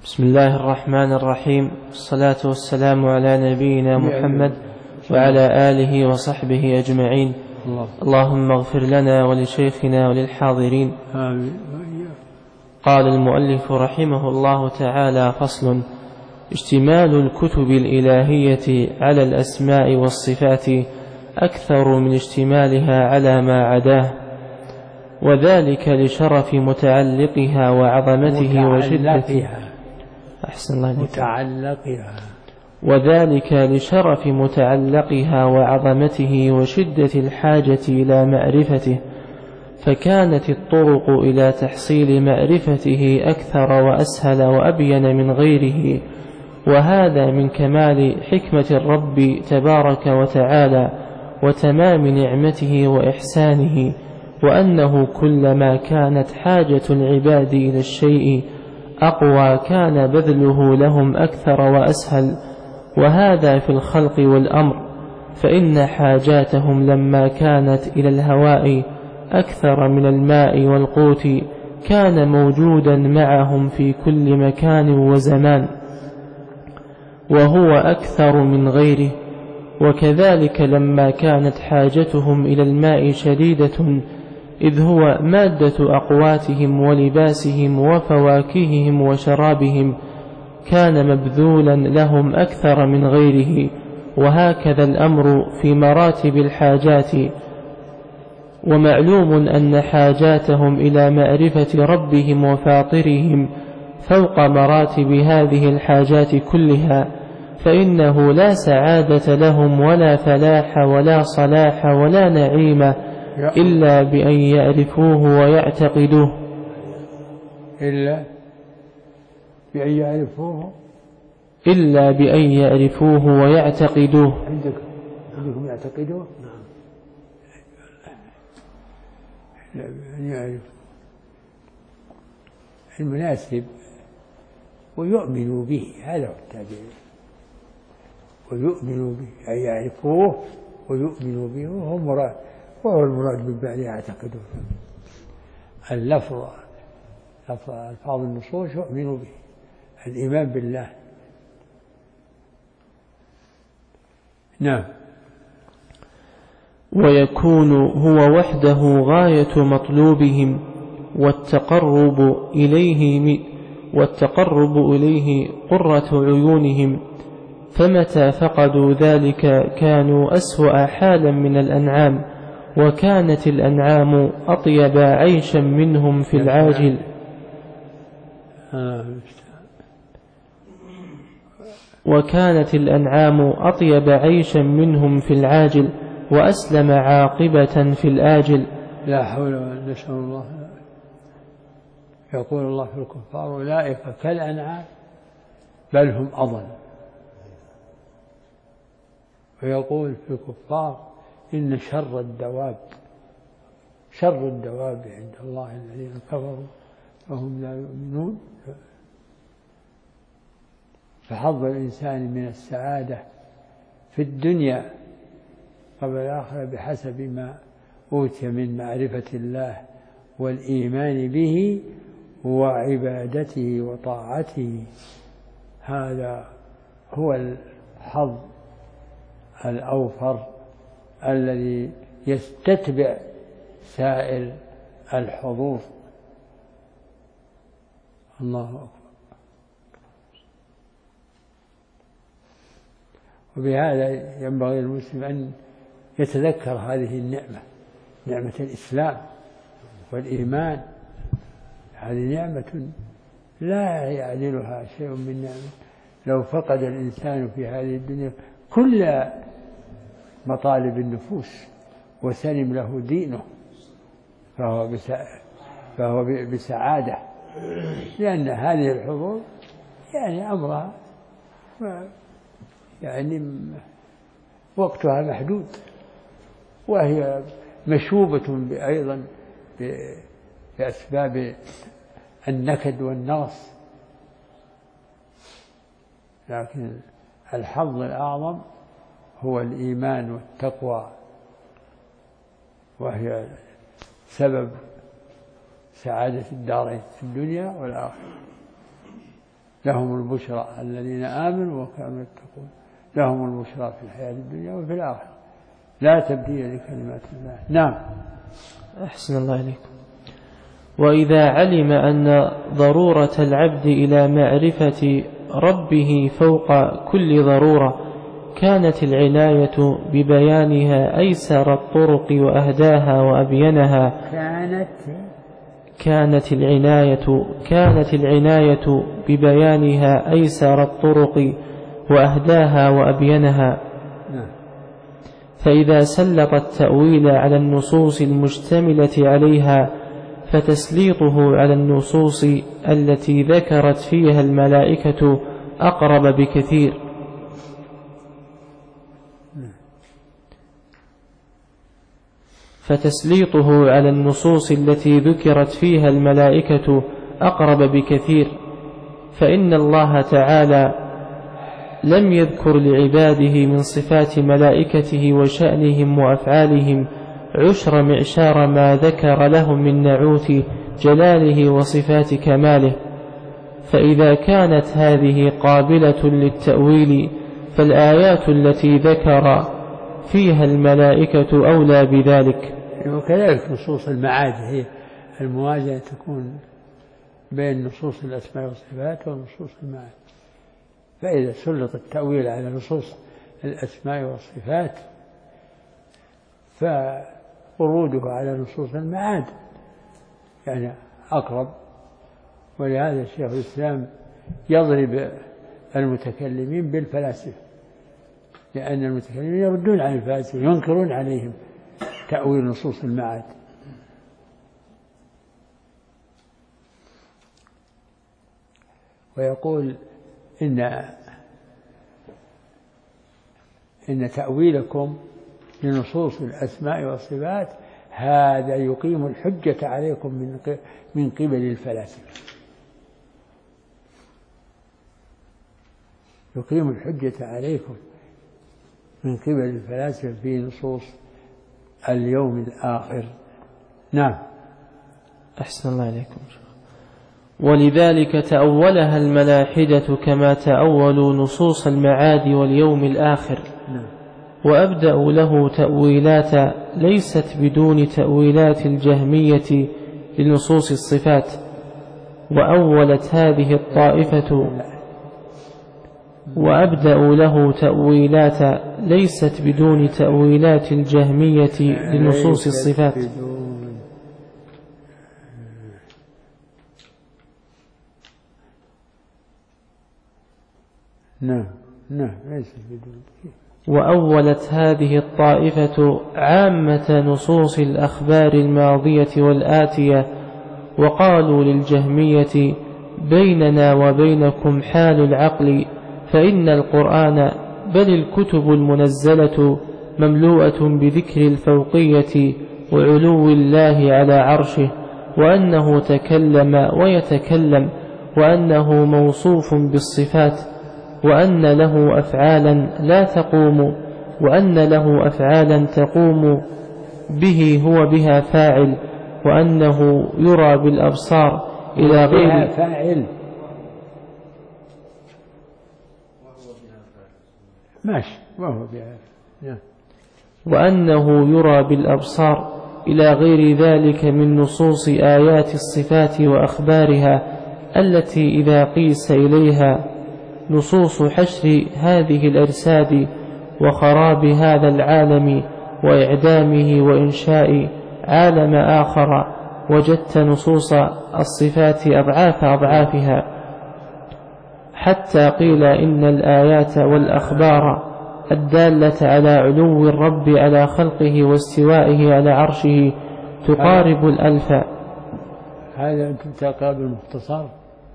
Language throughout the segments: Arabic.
بسم الله الرحمن الرحيم، والصلاة والسلام على نبينا محمد وعلى آله وصحبه أجمعين. اللهم اغفر لنا ولشيخنا وللحاضرين. آمين. قال المؤلف رحمه الله تعالى: فصل: اشتمال الكتب الإلهية على الأسماء والصفات أكثر من اشتمالها على ما عداه، وذلك لشرف متعلقها وعظمته وشدة وذلك لشرف متعلقها وعظمته وشدة الحاجة إلى معرفته، فكانت الطرق إلى تحصيل معرفته أكثر وأسهل وأبين من غيره، وهذا من كمال حكمة الرب تبارك وتعالى وتمام نعمته وإحسانه، وأنه كلما كانت حاجة العباد إلى الشيء أقوى كان بذله لهم أكثر وأسهل، وهذا في الخلق والأمر، فإن حاجاتهم لما كانت إلى الهواء أكثر من الماء والقوت كان موجودا معهم في كل مكان وزمان، وهو أكثر من غيره. وكذلك لما كانت حاجتهم إلى الماء شديدة، إذ هو مادة أقواتهم ولباسهم وفواكههم وشرابهم، كان مبذولا لهم أكثر من غيره. وهكذا الأمر في مراتب الحاجات، ومعلوم أن حاجاتهم إلى معرفة ربهم وفاطرهم فوق مراتب هذه الحاجات كلها، فإنه لا سعادة لهم ولا فلاح ولا صلاح ولا نعيم إلا بأن يعرفوه ويعتقدوه. إلا بأن يعرفوه ويعتقدوه. عندكم يعتقدوه؟ نعم. بأن يعرف المناسب ويؤمنوا به، هذا هو التعبير، ويؤمنوا به، أي يعرفوه ويؤمنوا به، وهو المراد بالبعد يعتقدون. اللفظ ألفاظ النصوص يؤمنوا به، الإيمان بالله. نعم. ويكون هو وحده غاية مطلوبهم والتقرب إليه قرة عيونهم، فمتى فقدوا ذلك كانوا أسوأ حالا من الأنعام، وكانت الأنعام أطيب عيشا منهم في العاجل. وأسلم عاقبة في الآجل. لا حول ولا قوة إلا بالله. يقول الله في الكفار: أولئك كالأنعام بل هم أضل. ويقول في الكفار: إن شر الدواب عند الله الذين كفروا وهم لا يؤمنون. فحظ الإنسان من السعادة في الدنيا قبل الآخرة بحسب ما أوتي من معرفة الله والإيمان به وعبادته وطاعته. هذا هو الحظ الأوفر الذي يستتبع سائر الحظوظ. الله أكبر. وبهذا ينبغي المسلم أن يتذكر هذه النعمة، نعمة الإسلام والإيمان. هذه نعمة لا يعدلها شيء من نعمة. لو فقد الإنسان في هذه الدنيا كل مطالب النفوس وسلم له دينه فهو بسعادة، لأن هذه الحظوظ أمرها وقتها محدود، وهي مشوبة أيضا بأسباب النكد والنغص. لكن الحظ الأعظم هو الإيمان والتقوى، وهي سبب سعادة الدارين في الدنيا والآخرة. لهم البشرى الذين آمنوا وكانوا يتقون لهم البشرى في الحياة الدنيا وفي الآخرة لا تبديل لكلمات الله. نعم. أحسن الله إليكم. وإذا علم أن ضرورة العبد إلى معرفة ربه فوق كل ضرورة كانت العناية ببيانها أيسر الطرق وأهداها وأبينها. كانت العناية ببيانها أيسر الطرق وأهداها وأبينها. فإذا سلط التأويل على النصوص المشتملة عليها فتسليطه على النصوص التي ذكرت فيها الملائكة أقرب بكثير. فتسليطه على النصوص التي ذكرت فيها الملائكة أقرب بكثير، فإن الله تعالى لم يذكر لعباده من صفات ملائكته وشأنهم وأفعالهم عشر معشار ما ذكر لهم من نعوت جلاله وصفات كماله. فإذا كانت هذه قابلة للتأويل فالآيات التي ذكر فيها الملائكة أولى بذلك. وكذلك نصوص المعاد هي الموازنة تكون بين نصوص الأسماء والصفات ونصوص المعاد. فإذا سلط التأويل على نصوص الأسماء والصفات فوروده على نصوص المعاد يعني أقرب. ولهذا الشيخ الإسلام يضرب المتكلمين بالفلاسفة، لأن المتكلمين يردون عن الفلاسفة ينكرون عليهم تأويل نصوص المعاد. ويقول إن تأويلكم لنصوص الأسماء والصفات هذا يقيم الحجة عليكم من قبل الفلاسفة، يقيم الحجة عليكم من قبل الفلاسفة في نصوص اليوم الآخر. نعم. أحسن الله عليكم. ولذلك تأولها الملاحدة كما تأولوا نصوص المعاد واليوم الآخر. نعم. وأبدأوا له تأويلات ليست بدون تأويلات الجهمية لنصوص الصفات. وأولت هذه الطائفة وأبدأوا له تأويلات ليست بدون تأويلات الجهمية لنصوص الصفات. نعم ليست بدون. وأولت هذه الطائفة عامة نصوص الأخبار الماضية والآتية، وقالوا للجهمية بيننا وبينكم حال العقل، فإن القرآن بل الكتب المنزلة مملوءة بذكر الفوقية وعلو الله على عرشه، وأنه تكلم ويتكلم، وأنه موصوف بالصفات، وأن له أفعالا تقوم به هو بها فاعل، وأنه يرى بالأبصار إلى غير فاعل. ماشي وهو بها. وأنه يرى بالأبصار إلى غير ذلك من نصوص آيات الصفات وأخبارها، التي إذا قيس إليها نصوص حشر هذه الأجساد وخراب هذا العالم وإعدامه وإنشاء عالم آخر، وجدت نصوص الصفات أضعاف أضعافها، حتى قيل إن الآيات والأخبار الدالة على علو الرب على خلقه واستوائه على عرشه تقارب الألف. هذا أنتم تقرأ بالمختصر؟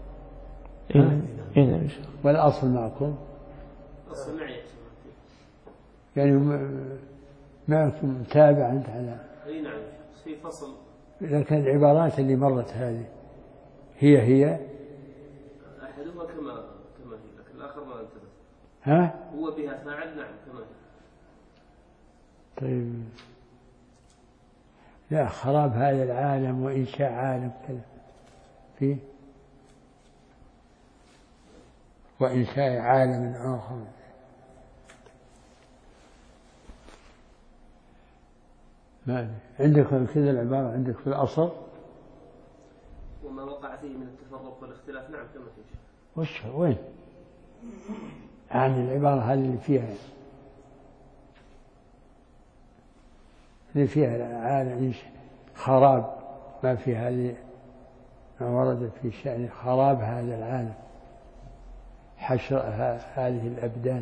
إن والأصل معكم؟ أصل معي يعني معكم تابع أنت على؟ أي نعم في فصل. لكن العبارات اللي مرت هذه هي أحدهما كما هي، لكن الآخر ما انتبه. ها؟ هو بها فاعل. نعم كما هي. طيب لا خراب هذا العالم وإنشاء عالم كذا فيه وإنشاء عالم آخر. ما عندك كذا العبارة عندك في الأصل وما وقع فيه من التفرق والاختلاف. نعم كما فيه. وش وين يعني العبارة هذه اللي فيها العالم خراب، ما في هذه ما ورد في شأن خراب هذا العالم، حشر هذه الأبدان.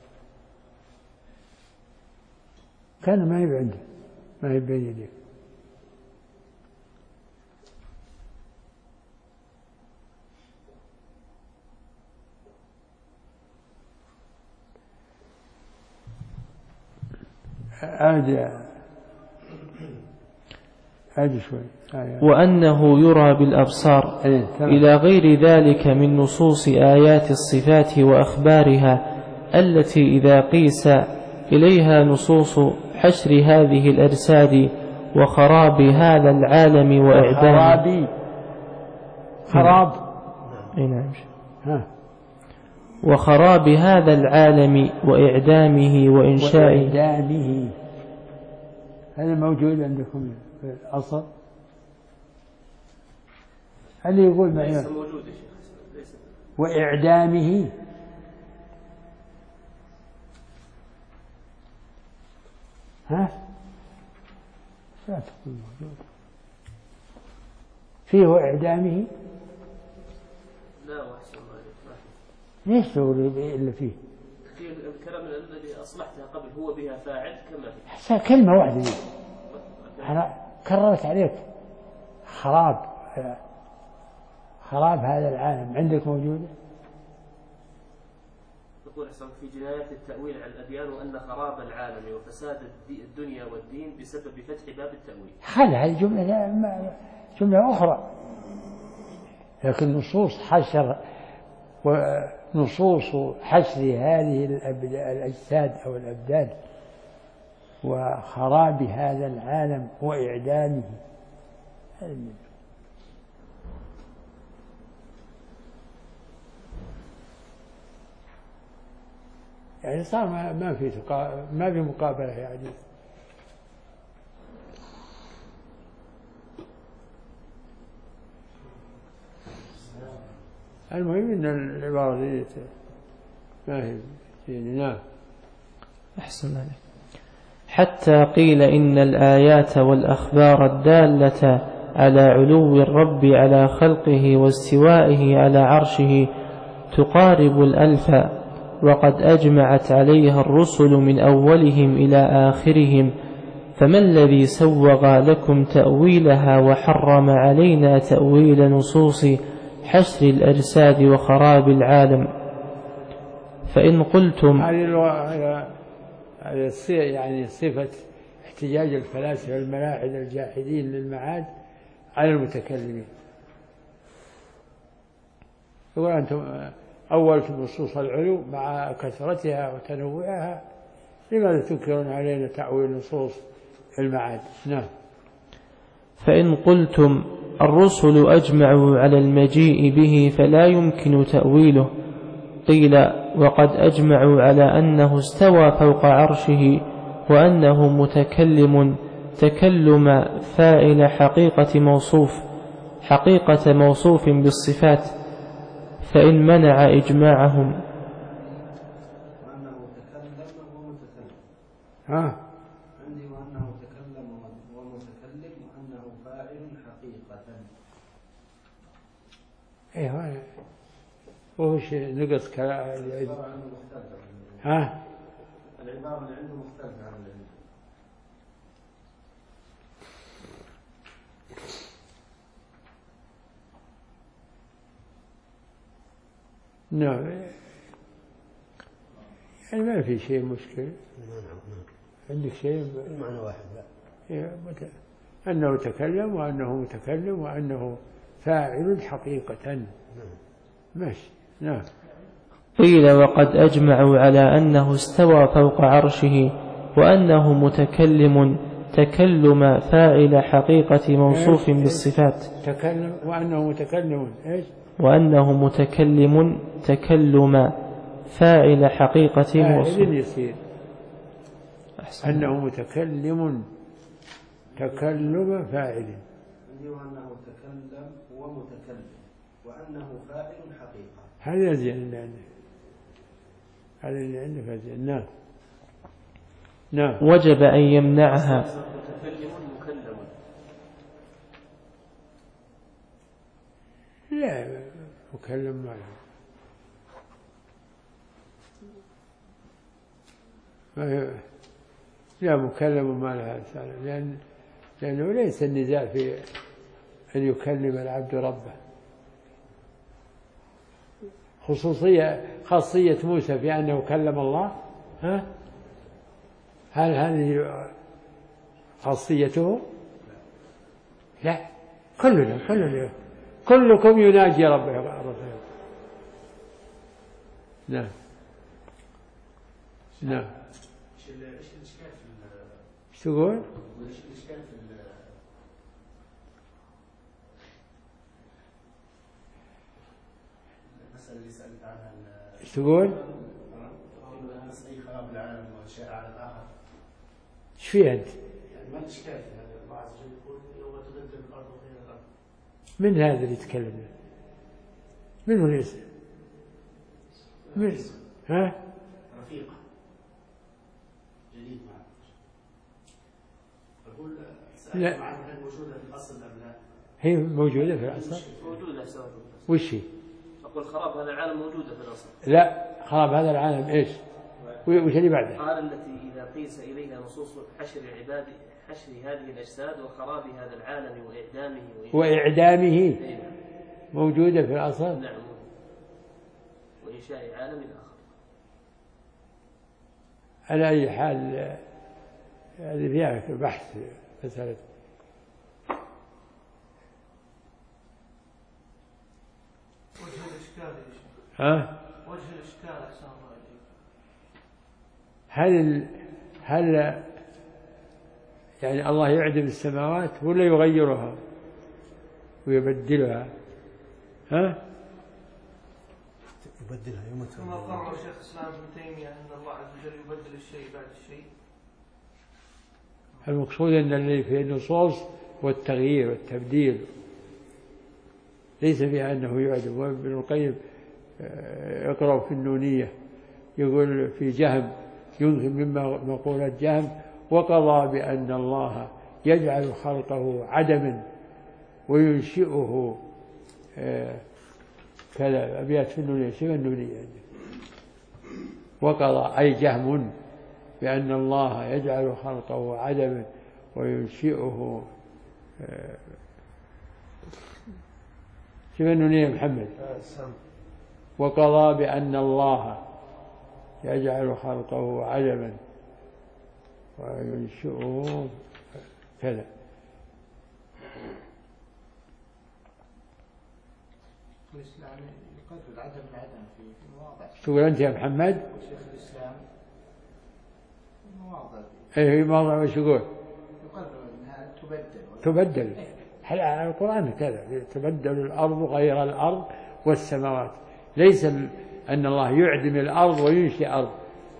كان ما يبي عنده، ما يبي يديه. عاد شوي. وأنه يرى بالأبصار إلى غير ذلك من نصوص آيات الصفات وأخبارها التي إذا قيس إليها نصوص حشر هذه الأجساد وخراب هذا العالم وإعدامه. خراب. نعم. وخراب هذا العالم وإعدامه وإنشائه. هذا موجود عندكم في الأصل. هل يقول معي ليس موجود يا شيخ. ليس. وإعدامه ها لا تقول موجود فيه وإعدامه. لا وأحسن ما ليش تقول إلا فيه؟ في الكلام الذي أصلحتها قبل هو بها فاعل كما فيه. كلمة واحدة دي. أنا كررت عليك خراب هذا العالم عندك موجودة؟ يقول أحسن في جنايات التأويل على الأديان وأن خراب العالم وفساد الدنيا والدين بسبب فتح باب التأويل. خل هذه جملة أخرى. لكن نصوص حشر هذه الأجساد أو الأبدان وخراب هذا العالم وإعدامه يعني صار ما في مقابلة يعني. المهم أن العبارة دي ما هي نعم. أحسن عليك. حتى قيل إن الآيات والأخبار الدالة على علو الرب على خلقه واستوائه على عرشه تقارب 1000، وقد أجمعت عليها الرسل من أولهم إلى آخرهم، فما الذي سوغ لكم تأويلها وحرم علينا تأويل نصوص حشر الأجساد وخراب العالم؟ فإن قلتم هذه يعني صفة احتجاج الفلاسفة الملاحدة الجاحدين للمعاد على المتكلمين. يقول أنتم أولتم نصوص العلو مع كثرتها وتنوعها، لماذا تنكرون علينا تأويل نصوص المعاد؟ نعم. فإن قلتم الرسل أجمعوا على المجيء به فلا يمكن تأويله، قيل وقد أجمعوا على أنه استوى فوق عرشه وأنه متكلم تكلم فاعل حقيقة موصوف بالصفات، فإن منع إجماعهم عندي وأنه تكلم ومتكلم وأنه فاعل حقيقة. إيه وش نقص كلام ها؟ العبارة اللي عنده مختلفة عن اللي عنده. نعم يعني ما في شيء مشكل. عندك شيء معنى واحد لا. أنه تكلم وأنه متكلم وأنه فاعل حقيقة. ماشي. نعم. قيل وقد أجمعوا على أنه استوى فوق عرشه وأنه متكلم تكلم فاعل حقيقة موصوف بالصفات. تكلم وأنه متكلم إيش؟ وأنه متكلم تكلم فاعل حقيقة فاعل يصير أنه متكلم تكلم فاعل. عندي وأنه تكلم ومتكلم وأنه فاعل حقيقة. هذا الذي عندنا، هذا اللي عندنا فاعل. نعم نعم. وجب أن يمنعها. متكلم مكلم. لا مكلم ما له، لا مكلم ما لها، لأنه ليس النزاع في أن يكلم العبد ربه. خاصية موسى في أنه كلم الله، هل هذه خاصيته؟ لا، كلكم يناجي ربه. نعم نعم. ايش الاشكال ايش تقول؟ ايش الاشكال في المسألة اللي سألت عنها؟ ايش تقول؟ مسألة خراب العالم وشائع على الآخر. ايش فيها انت؟ يعني ما الاشكال في هذا؟ الله عز وجل يقول يوم تبدل الأرض غير الأرض. من هذا اللي يتكلم؟ من هو ليس؟ من؟ ها؟ رفيقة جديد معك. أقول سألت عنها هل موجودة في الأصل أم لا؟ هي موجودة في الأصل؟ موجودة سواء. وش هي؟ أقول خراب هذا العالم موجودة في الأصل. لا، خراب هذا العالم إيش؟ وش اللي بعده؟ قال التي إذا قيس إليها نصوص حشر هذه الأجساد وخراب هذا العالم وإعدامه موجودة في الأصل. نعم. وإنشاء عالم آخر. على أي حال هذه فيها بحث مسألة. وجه الإشكال وجه الإشكال هل يعني الله يعدم السماوات ولا يغيرها ويبدلها؟ يبدلها يوم كما قرر شيخ الإسلام ابن تيمية أن الله عز وجل يبدل الشيء بعد الشيء. المقصود أن الذي في النصوص والتغيير والتبديل ليس فيها أنه يعدم. وابن القيم يقرأ في النونية يقول في جهم ينهي مما مقولة جهم: وقضى بأن الله يجعل خلقه عدما وينشئه كذا. أبيات في النونية، شبه النونية. وقضى أي جهم بأن الله يجعل خلقه عدما وينشئه شبه النونية محمد. وقضى بأن الله يجعل خلقه عدما وينشئه كذا. الإسلام يقدر العدم العدم في مواضع. تقول أنت يا محمد؟ شيخ الإسلام مواضع. أي مواضع وش يقول؟ يقدر أنها تبدل. القرآن كذا: تبدل الأرض غير الأرض والسماوات. ليس أن الله يعدم الأرض وينشئ أرض.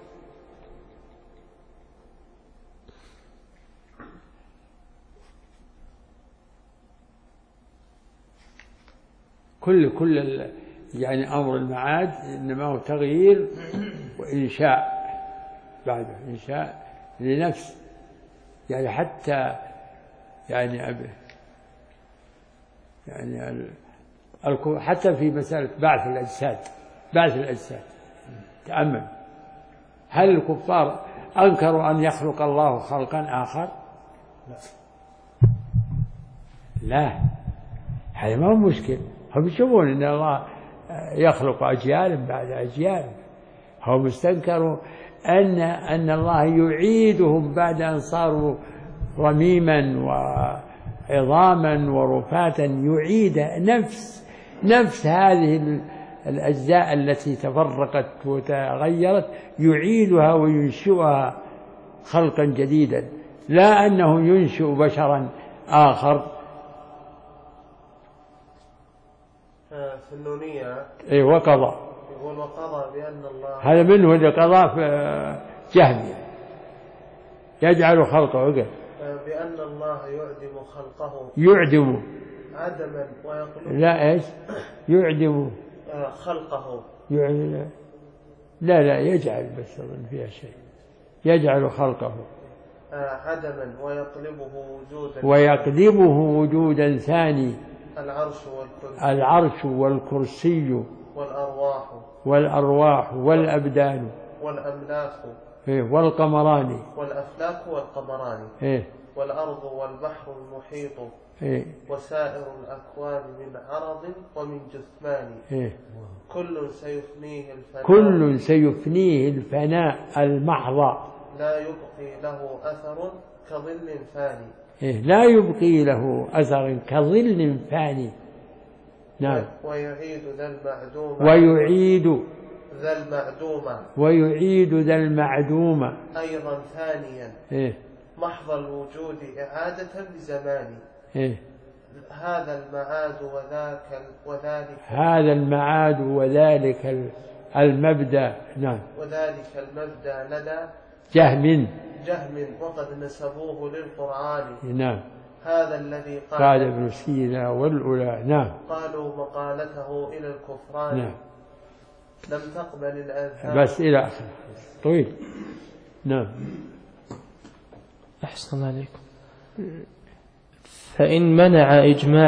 كل يعني أمر المعاد إنما هو تغيير وإنشاء بعده، إنشاء لنفس. يعني حتى يعني حتى في مسألة بعث الأجساد تأمل: هل الكفار أنكروا أن يخلق الله خلقا آخر؟ لا، هذا ما هو مشكل. هم يشوفون أن الله يخلق أجيال بعد أجيال. هم استنكروا أن الله يعيدهم بعد أن صاروا رميما وعظاما ورفاتا، يعيد نفس هذه الأجزاء التي تفرقت وتغيرت، يعيدها وينشئها خلقا جديدا، لا أنه ينشئ بشرا آخر. في النونية وقضى وقضى بأن الله هذا منه اللي قضى في جهمي يجعل خلقه عقل بأن الله يعدم خلقه يعدم عدما ويقلب لا إيش يعدم خلقه لا يجعل بس أظن فيها شيء يجعل خلقه عدما ويقلبه وجودا ثاني العرش والكرسي والأرواح والأبدان والأملاك والقمران والأفلاك والقمران والأرض والبحر المحيط وسائر الأكوان من عرض ومن جثمان كل سيفنيه الفناء المحض لا يبقي له أثر كظل فاني لا يبقي له أثر كظل فاني. نعم. ويعيد ذا المعدوم أيضا ثانيا محض الوجود إعادة بزمان هذا المعاد وذلك المبدأ. نعم. وذلك المبدأ لدى جهم وقد نسبوه للقرآن. نعم. هذا الذي قال ابن سينا والأولى. نعم. قالوا مقالته إلى الكفران. نعم. لم تقبل الأذهان بس إلى آخر طويل. نعم. أحسن عليكم. فإن منع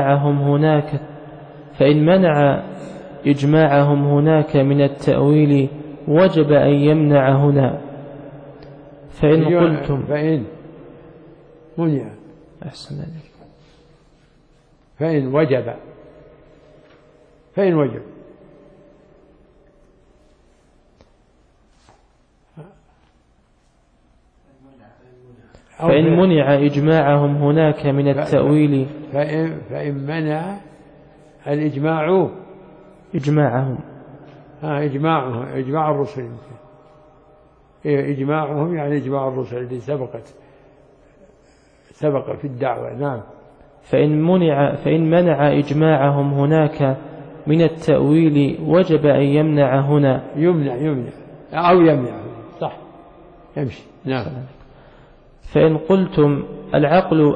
إجماعهم هناك من التأويل وجب أن يمنع هنا. فإن قلتم منع. أحسن عليكم. فإن وجب فإن منع إجماعهم هناك من التأويل فإن منع الإجماع إجماعهم إجماع الرسل إجماعهم يعني إجماع الرسل اللي سبق في الدعوة. نعم. فإن منع إجماعهم هناك من التأويل وجب أن يمنع هنا. يمنع أو يمنع صح يمشي. نعم. فإن قلتم العقل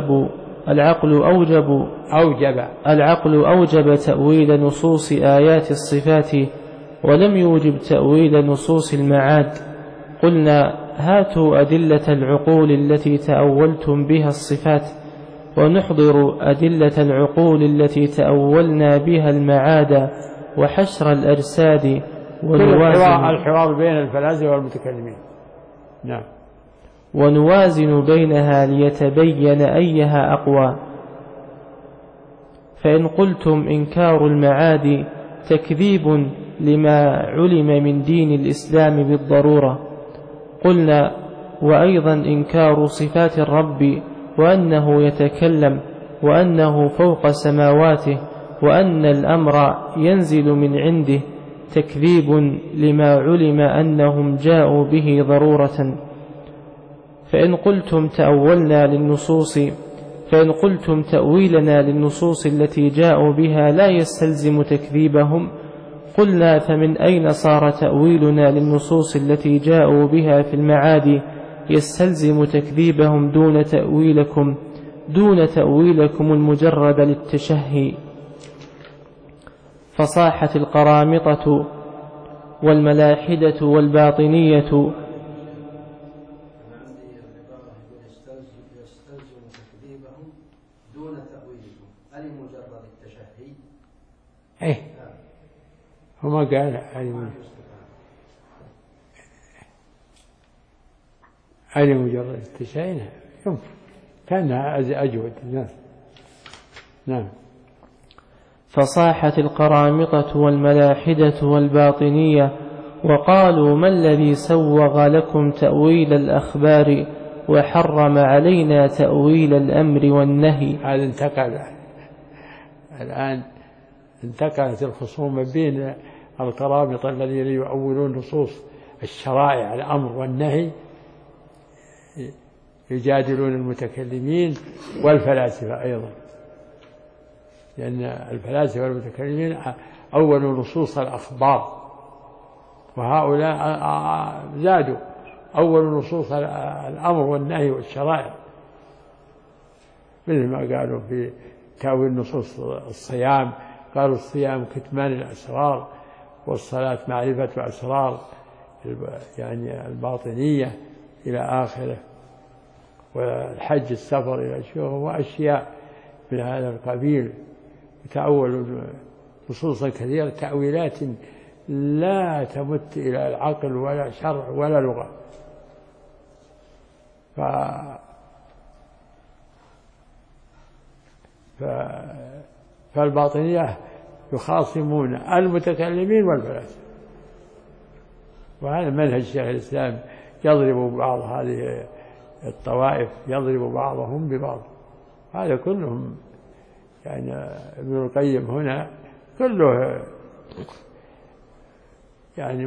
أوجب تأويل نصوص آيات الصفات ولم يوجب تأويل نصوص المعاد، قلنا هاتوا أدلة العقول التي تأولتم بها الصفات ونحضر أدلة العقول التي تأولنا بها المعاد وحشر الأجساد الحوار بين الفلاسفة والمتكلمين. نعم. ونوازن بينها ليتبين أيها أقوى. فإن قلتم إنكار المعاد تكذيب لما علم من دين الإسلام بالضرورة، قلنا وأيضا إنكار صفات الرب وأنه يتكلم وأنه فوق سماواته وأن الأمر ينزل من عنده تكذيب لما علم أنهم جاءوا به ضرورة. فإن قلتم تأويلنا للنصوص التي جاءوا بها لا يستلزم تكذيبهم، قلنا فمن أين صار تأويلنا للنصوص التي جاءوا بها في المعاد يستلزم تكذيبهم دون تأويلكم المجرد للتشهي. فصاحت القرامطة والملاحدة والباطنية هما قال علي مجرد التشهي يمكن كانها أجود الناس. نعم. فصاحت القرامطة والملاحدة والباطنية وقالوا ما الذي سوغ لكم تأويل الأخبار وحرم علينا تأويل الأمر والنهي. هذا الآن انتقلت الخصومة بين القرامطة الذين يؤولون نصوص الشرائع الأمر والنهي يجادلون المتكلمين والفلاسفة أيضا، لأن الفلاسفة والمتكلمين أولوا نصوص الأخبار وهؤلاء زادوا أول نصوص الأمر والنهي والشرائع، مثل ما قالوا في تأويل نصوص الصيام، قالوا الصيام كتمان الأسرار، والصلاة معرفة أسرار يعني الباطنية إلى آخره، والحج السفر إلى الشهور وأشياء من هذا القبيل. تأولوا نصوصا كثيرة تأويلات لا تمت إلى العقل ولا شرع ولا لغة. فالباطنية يخاصمون المتكلمين والفلاسفة، وهذا منهج شيخ الإسلام، يضرب بعض هذه الطوائف، يضرب بعضهم ببعض. هذا كلهم يعني ابن القيم هنا كله يعني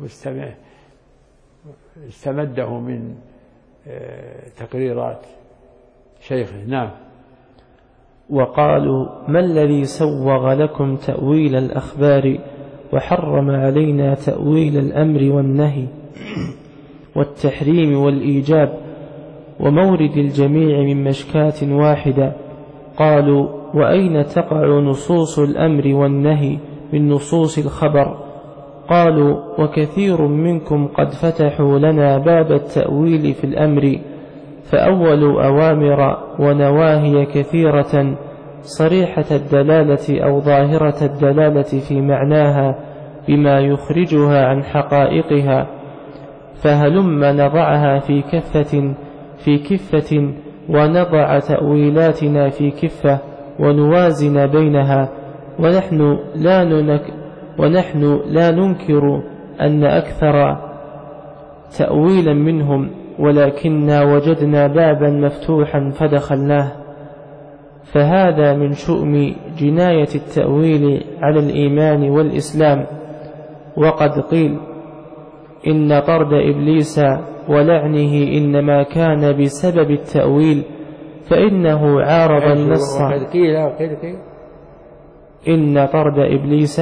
استمده من تقريرات شيخه. نعم. وقالوا: ما الذي سوغ لكم تأويل الأخبار وحرم علينا تأويل الأمر والنهي والتحريم والإيجاب ومورد الجميع من مشكاة واحدة؟ قالوا: وأين تقع نصوص الأمر والنهي من نصوص الخبر؟ قالوا: وكثير منكم قد فتحوا لنا باب التأويل في الأمر، فأولوا أوامر ونواهي كثيرة صريحة الدلالة أو ظاهرة الدلالة في معناها بما يخرجها عن حقائقها، فهلم نضعها في كفة ونضع تأويلاتنا في كفة ونوازن بينها، ونحن لا ننكر أن أكثر تأويلا منهم، ولكننا وجدنا بابا مفتوحا فدخلناه. فهذا من شؤم جناية التأويل على الإيمان والإسلام. وقد قيل إن طرد إبليس ولعنه إنما كان بسبب التأويل، فإنه عارض النص. إن طرد إبليس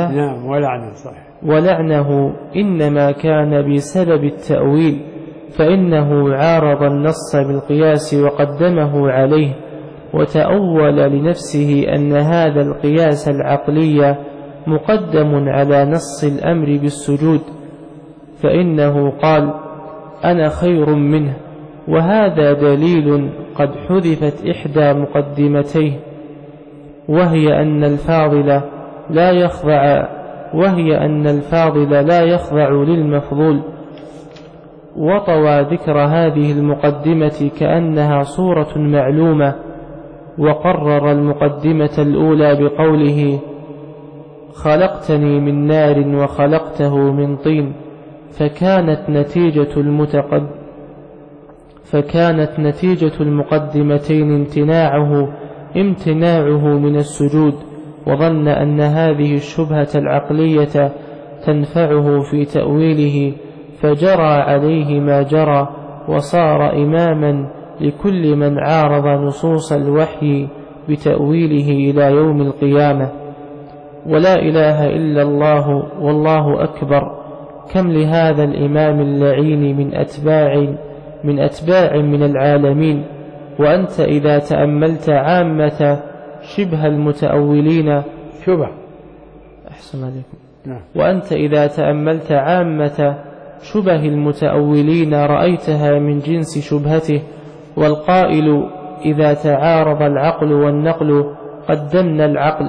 ولعنه إنما كان بسبب التأويل، فإنه عارض النص بالقياس وقدمه عليه، وتأول لنفسه أن هذا القياس العقلي مقدم على نص الأمر بالسجود، فإنه قال: أنا خير منه، وهذا دليل قد حذفت إحدى مقدمتيه، وهي أن الفاضل لا يخضع للمفضول. وطوى ذكر هذه المقدمة كأنها صورة معلومة، وقرر المقدمة الأولى بقوله: خلقتني من نار وخلقته من طين، فكانت نتيجة المقدمتين امتناعه من السجود، وظن أن هذه الشبهة العقلية تنفعه في تأويله، فجرى عليه ما جرى، وصار إماما لكل من عارض نصوص الوحي بتأويله إلى يوم القيامة. ولا إله إلا الله والله أكبر. كم لهذا الإمام اللعين من أتباع من العالمين. وأنت إذا تأملت عامة شبه المتأولين وأنت إذا تأملت عامة شبه المتأولين رأيتها من جنس شبهته. والقائل: إذا تعارض العقل والنقل قدمنا العقل.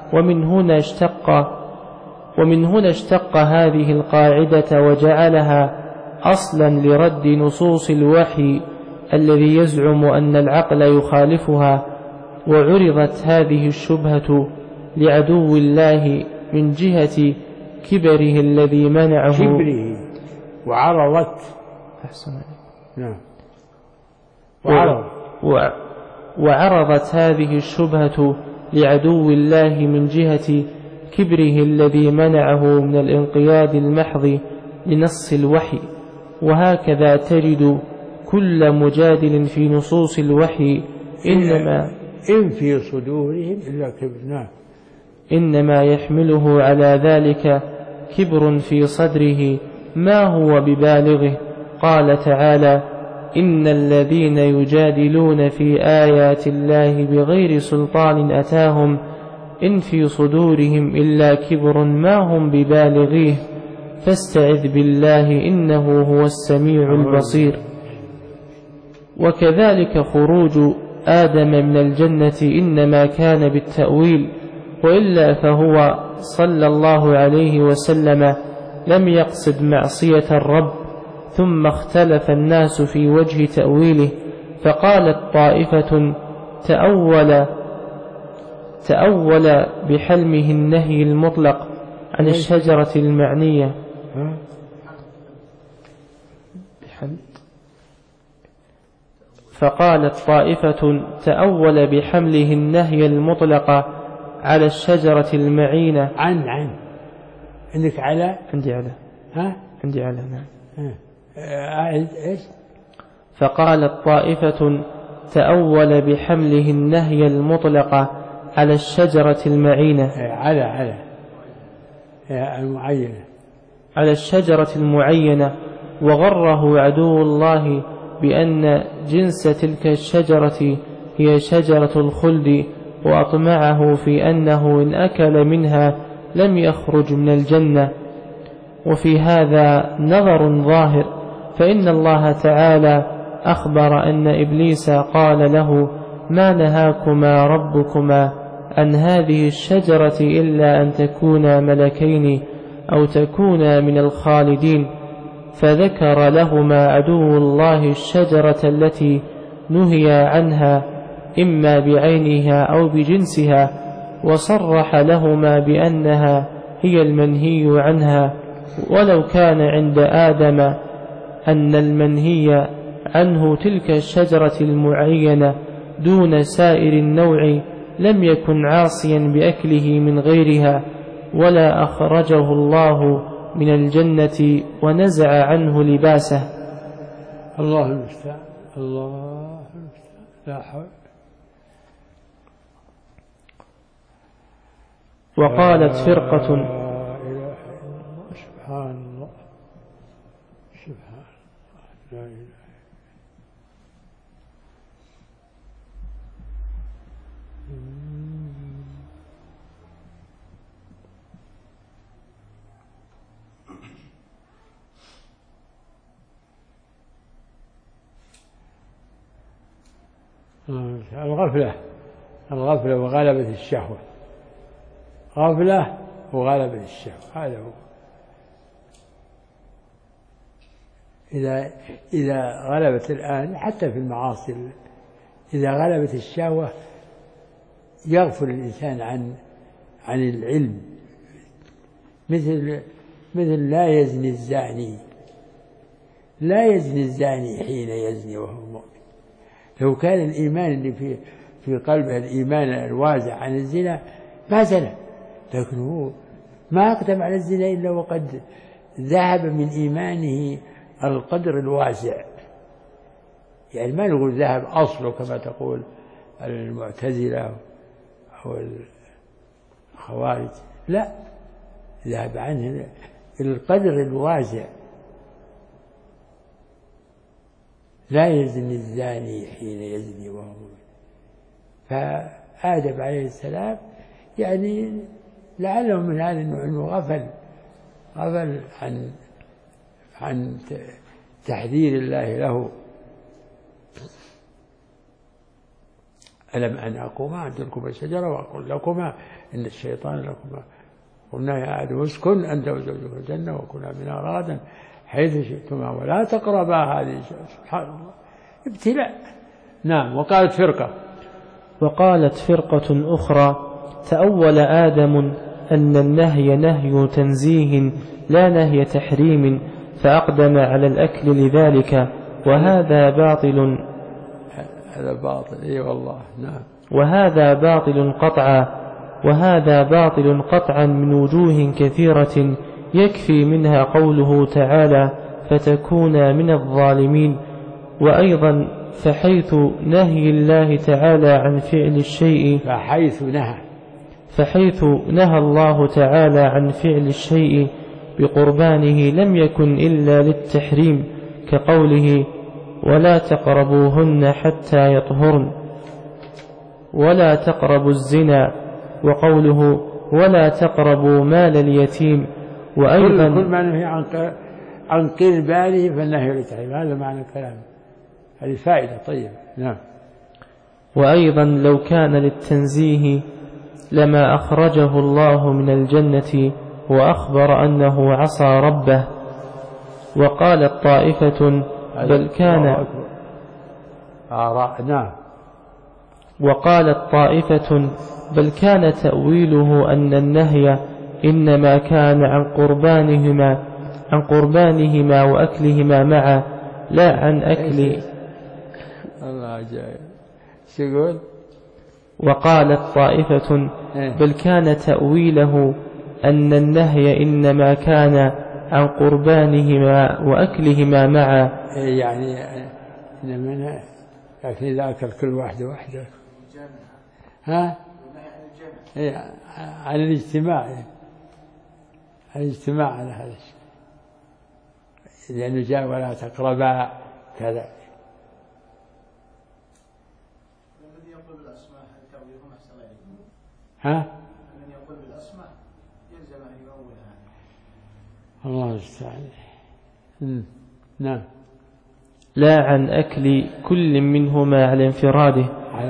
ومن هنا اشتق هذه القاعدة وجعلها أصلا لرد نصوص الوحي الذي يزعم أن العقل يخالفها. وعرضت هذه الشبهة لعدو الله من جهة كبره الذي منعه وعرضت هذه الشبهة لعدو الله من جهة كبره الذي منعه من الانقياد المحض لنص الوحي. وهكذا تجد كل مجادل في نصوص الوحي إن في صدورهم إلا كبر، إنما يحمله على ذلك كبر في صدره ما هو ببالغه. قال تعالى: إن الذين يجادلون في آيات الله بغير سلطان أتاهم إن في صدورهم إلا كبر ما هم ببالغيه فاستعذ بالله إنه هو السميع البصير. وكذلك خروج آدم من الجنة إنما كان بالتأويل، وإلا فهو صلى الله عليه وسلم لم يقصد معصية الرب. ثم اختلف الناس في وجه تأويله، فقالت طائفة: تأول بحلمه النهي المطلق عن الشجرة المعنية. فقالت طائفة: تأول بحمله النهي المطلق على الشجرة المعينة. عندك على؟ عندي على. عندي على، نعم. إيش؟ فقالت طائفة: تأول بحمله النهي المطلق على الشجرة المعينة. على المعينة، على الشجرة المعينة، وغره عدو الله بأن جنس تلك الشجرة هي شجرة الخلد، وأطمعه في أنه إن أكل منها لم يخرج من الجنة. وفي هذا نظر ظاهر، فإن الله تعالى أخبر أن إبليس قال له: ما نهاكما ربكما عن هذه الشجرة إلا أن تكونا ملكين أو تكونا من الخالدين. فذكر لهما عدو الله الشجرة التي نهي عنها إما بعينها أو بجنسها، وصرح لهما بأنها هي المنهي عنها. ولو كان عند آدم أن المنهي عنه تلك الشجرة المعينة دون سائر النوع لم يكن عاصيا بأكله من غيرها، ولا أخرجه الله من الجنة ونزع عنه لباسه. الله المستعان، الله المستعان، لا حول. وقالت فرقة: سبحان الله، سبحان الله، لا إله. الغفلة وغلبة الشهوة، غفلة وغلبة الشهوة، هذا هو. إذا غلبت الآن حتى في المعاصي، إذا غلبت الشهوة يغفل الإنسان عن العلم، مثل لا يزني الزاني، لا يزني الزاني حين يزني وهو مؤمن. لو كان الإيمان اللي في قلبه الإيمان الوازع عن الزنا ما زنى، لكن هو ما أقدم على الزنا إلا وقد ذهب من إيمانه القدر الواسع. يعني ما نقول ذهب أصله كما تقول المعتزلة أو الخوارج، لا، ذهب عنه القدر الواسع. لا يزني الزاني حين يزني وهو مؤمن. فآدم عليه السلام يعني لعله من هذا النوع أنه غفل عن تحذير الله له. ألم أن أقوم عن تلكما الشجرة وأقول لكما إن الشيطان لكما، قلنا يا آدم اسكن أنت وزوجك الجنة وكلا منها رغدا حيث شئتما ولا تقربا هذه الشجرة. سبحان الله، ابتلاء. نعم. وقالت فرقة أخرى: تأول آدم أن النهي نهي تنزيه لا نهي تحريم، فأقدم على الأكل لذلك، وهذا باطل. هذا باطل، اي والله. نعم. وهذا باطل قطعا من وجوه كثيرة، يكفي منها قوله تعالى: فتكون من الظالمين. وأيضا فحيث نهي الله تعالى عن فعل الشيء، فحيث نهى الله تعالى عن فعل الشيء بقربانه لم يكن إلا للتحريم، كقوله ولا تقربوهن حتى يطهرن، ولا تقربوا الزنا، وقوله ولا تقربوا مال اليتيم. وأيضا كل ما نهي عن قربانه فالنهي للتحريم، هذا معنى الكلام، هذه فائدة طيبة. نعم. وأيضا لو كان للتنزيه لما أخرجه الله من الجنة وأخبر أنه عصى ربه. وقالت طائفة بل كان نعم. وقالت طائفة بل كان تأويله أن النهي إنما كان عن قربانهما وأكلهما معا، لا عن أكل. الله جاي سيقول. وقالت طائفة بل كان تأويله أن النهي إنما كان عن قربانهما وأكلهما معا، يعني إنما لكن إذا أكل كل واحدة ها على الاجتماع، على هذا الشيء، لأنه جاء ولا تقربا كذا. الذي يقول بالأسماء هل تأويلهم أحسن غيرهم؟ الذي يقول بالأسماء يلزم أن يؤولها. الله المستعان. نعم. لا عن أكل كل منهما على انفراده،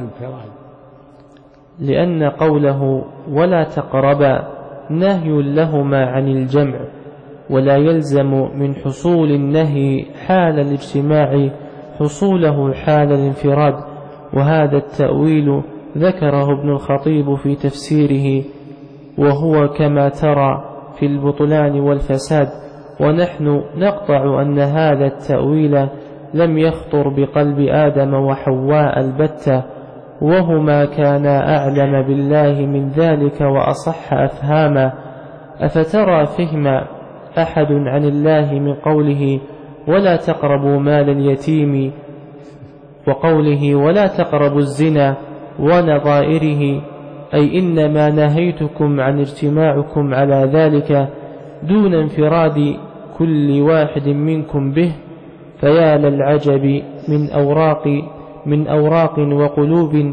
لأن قوله ولا تقربا نهي لهما عن الجمع، ولا يلزم من حصول النهي حال الاجتماع حصوله حال الانفراد. وهذا التأويل ذكره ابن الخطيب في تفسيره، وهو كما ترى في البطلان والفساد. ونحن نقطع أن هذا التأويل لم يخطر بقلب آدم وحواء البتة، وهما كانا أعلم بالله من ذلك وأصح أفهاما. أفترى فهم أحد عن الله من قوله ولا تقربوا مال اليتيم، وقوله ولا تقربوا الزنا ونظائره، أي إنما نهيتكم عن اجتماعكم على ذلك دون انفراد كل واحد منكم به. فيا للعجب من أوراق وقلوب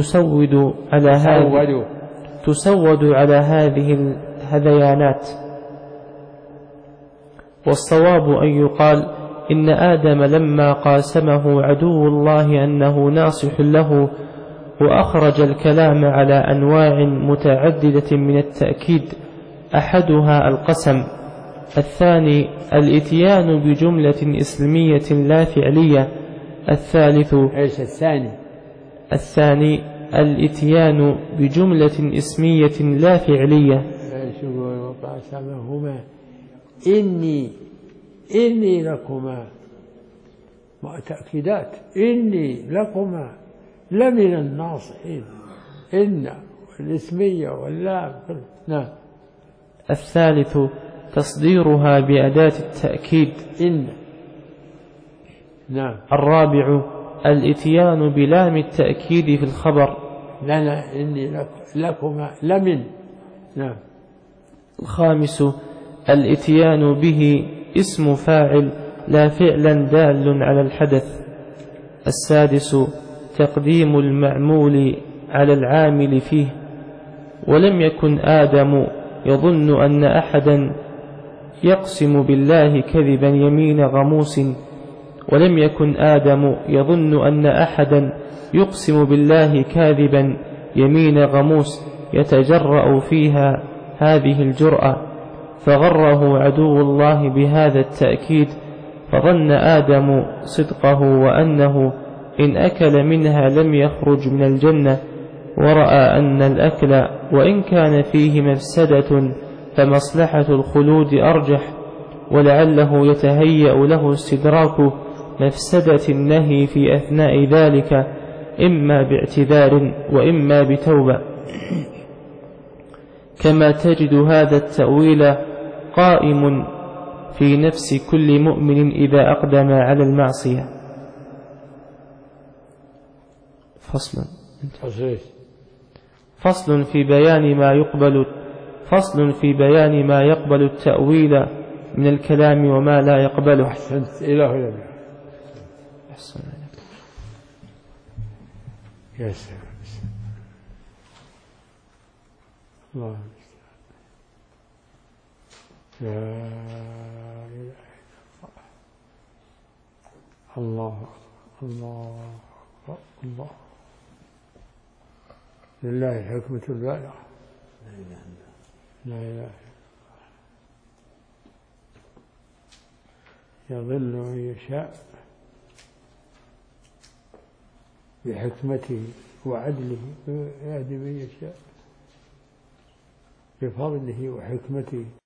تسود على هذه الهذيانات. والصواب أن يقال إن آدم لما قاسمه عدو الله أنه ناصح له وأخرج الكلام على أنواع متعددة من التأكيد، أحدها القسم، الثاني الإتيان بجملة اسمية لا فعلية، الثاني الإتيان بجملة اسمية لا فعلية. وقاسمهما إني لكما، مع تأكيدات، إني لكما لمن الناصحين، إن والاسمية واللام. نعم. الثالث تصديرها بأداة التأكيد، إن. نعم. الرابع الإتيان بلام التأكيد في الخبر، لنا إني لكما لمن. نعم. الخامس الإتيان به اسم فاعل لا فعلا دال على الحدث. السادس تقديم المعمول على العامل فيه. ولم يكن آدم يظن أن أحدا يقسم بالله كذبا يمين غموس، ولم يكن آدم يظن أن أحدا يقسم بالله كاذبا يمين غموس يتجرأ فيها هذه الجرأة، فغره عدو الله بهذا التأكيد، فظن آدم صدقه وأنه إن أكل منها لم يخرج من الجنة، ورأى أن الأكل وإن كان فيه مفسدة فمصلحة الخلود أرجح، ولعله يتهيأ له استدراك مفسدة النهي في أثناء ذلك، إما باعتذار وإما بتوبة. كما تجد هذا التأويل قائم في نفس كل مؤمن إذا أقدم على المعصية. فصل في بيان ما يقبل التأويل من الكلام وما لا يقبله. أحسنت إلى هنا. أحسن عليك. يا سلام. الله لا إله إلا الله. الله الله الله. لله الحكمة البالغة. لا إله يضل من يشاء بحكمته وعدله ويهدي من يشاء بفضله وحكمته.